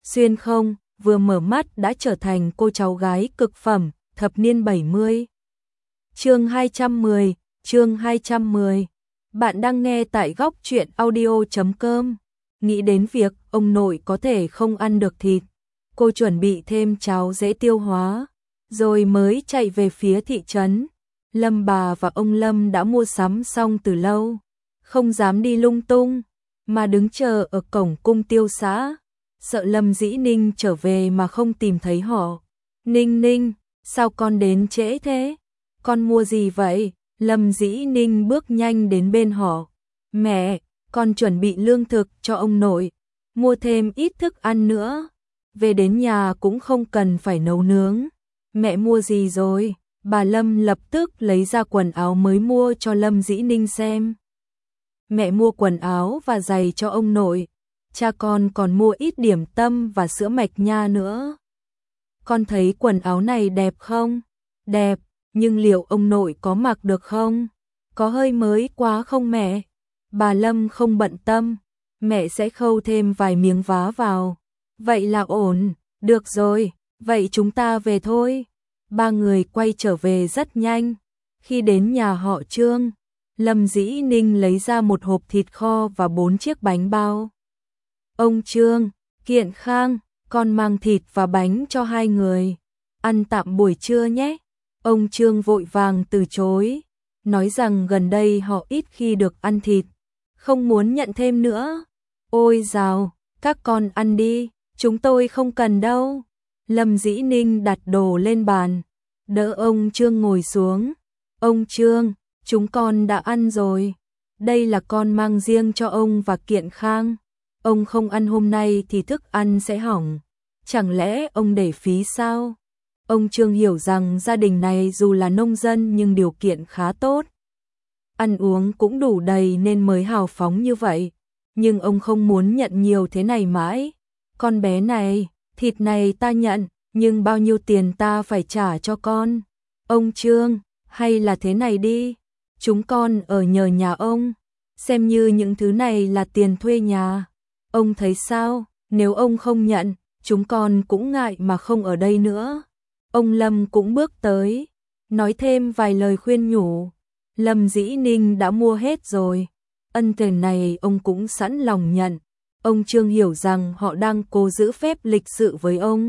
xuyên không, vừa mở mắt đã trở thành cô cháu gái cực phẩm, thập niên 70. Chương 210. Bạn đang nghe tại góc truyện audio.com. Nghĩ đến việc ông nội có thể không ăn được thịt, cô chuẩn bị thêm cháo dễ tiêu hóa, rồi mới chạy về phía thị trấn. Lâm bà và ông Lâm đã mua sắm xong từ lâu, không dám đi lung tung, mà đứng chờ ở cổng cung tiêu xã, sợ Lâm Dĩ Ninh trở về mà không tìm thấy họ. Ninh Ninh, sao con đến trễ thế? Con mua gì vậy? Lâm Dĩ Ninh bước nhanh đến bên họ. Mẹ, con chuẩn bị lương thực cho ông nội, mua thêm ít thức ăn nữa. Về đến nhà cũng không cần phải nấu nướng. Mẹ mua gì rồi? Bà Lâm lập tức lấy ra quần áo mới mua cho Lâm Dĩ Ninh xem. Mẹ mua quần áo và giày cho ông nội. Cha con còn mua ít điểm tâm và sữa mạch nha nữa. Con thấy quần áo này đẹp không? Đẹp, nhưng liệu ông nội có mặc được không? Có hơi mới quá không mẹ? Bà Lâm không bận tâm, mẹ sẽ khâu thêm vài miếng vá vào. Vậy là ổn, được rồi, vậy chúng ta về thôi. Ba người quay trở về rất nhanh. Khi đến nhà họ Trương, Lâm Dĩ Ninh lấy ra một hộp thịt kho và 4 chiếc bánh bao. Ông Trương, Kiện Khang, con mang thịt và bánh cho hai người. Ăn tạm buổi trưa nhé. Ông Trương vội vàng từ chối, nói rằng gần đây họ ít khi được ăn thịt, không muốn nhận thêm nữa. Ôi dào, các con ăn đi, chúng tôi không cần đâu. Lâm Dĩ Ninh đặt đồ lên bàn, đỡ ông Trương ngồi xuống. Ông Trương, chúng con đã ăn rồi. Đây là con mang riêng cho ông và Kiện Khang. Ông không ăn hôm nay thì thức ăn sẽ hỏng. Chẳng lẽ ông để phí sao? Ông Trương hiểu rằng gia đình này dù là nông dân nhưng điều kiện khá tốt. Ăn uống cũng đủ đầy nên mới hào phóng như vậy. Nhưng ông không muốn nhận nhiều thế này mãi. Con bé này, thịt này ta nhận, nhưng bao nhiêu tiền ta phải trả cho con? Ông Trương, hay là thế này đi, chúng con ở nhờ nhà ông, xem như những thứ này là tiền thuê nhà. Ông thấy sao? Nếu ông không nhận, chúng con cũng ngại mà không ở đây nữa. Ông Lâm cũng bước tới, nói thêm vài lời khuyên nhủ. Lâm Dĩ Ninh đã mua hết rồi, ân tình này ông cũng sẵn lòng nhận. Ông Trương hiểu rằng họ đang cố giữ phép lịch sự với ông.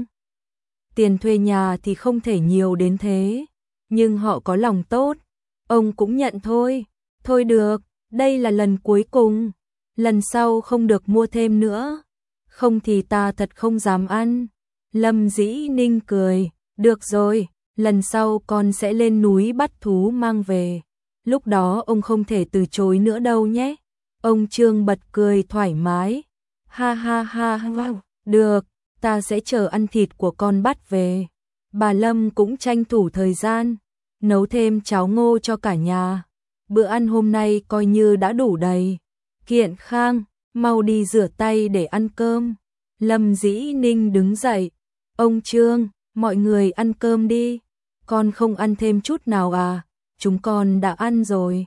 Tiền thuê nhà thì không thể nhiều đến thế, nhưng họ có lòng tốt, ông cũng nhận thôi. Thôi được, đây là lần cuối cùng, lần sau không được mua thêm nữa, không thì ta thật không dám ăn. Lâm Dĩ Ninh cười, được rồi, lần sau con sẽ lên núi bắt thú mang về, lúc đó ông không thể từ chối nữa đâu nhé. Ông Trương bật cười thoải mái, ha ha ha, được, ta sẽ chờ ăn thịt của con bắt về. Bà Lâm cũng tranh thủ thời gian, nấu thêm cháo ngô cho cả nhà. Bữa ăn hôm nay coi như đã đủ đầy. Kiện Khang, mau đi rửa tay để ăn cơm. Lâm Dĩ Ninh đứng dậy, ông Trương, mọi người ăn cơm đi. Con không ăn thêm chút nào à? Chúng con đã ăn rồi.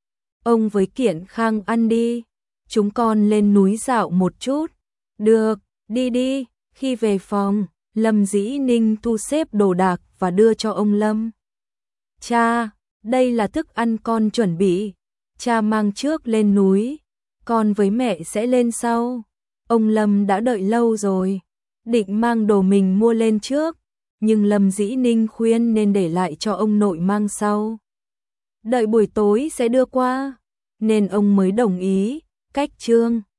Ông với Kiện Khang ăn đi, chúng con lên núi dạo một chút. Được, đi đi. Khi về phòng, Lâm Dĩ Ninh thu xếp đồ đạc và đưa cho ông Lâm. Cha, đây là thức ăn con chuẩn bị. Cha mang trước lên núi, con với mẹ sẽ lên sau. Ông Lâm đã đợi lâu rồi, định mang đồ mình mua lên trước, nhưng Lâm Dĩ Ninh khuyên nên để lại cho ông nội mang sau. Đợi buổi tối sẽ đưa qua, nên ông mới đồng ý. Cách Trương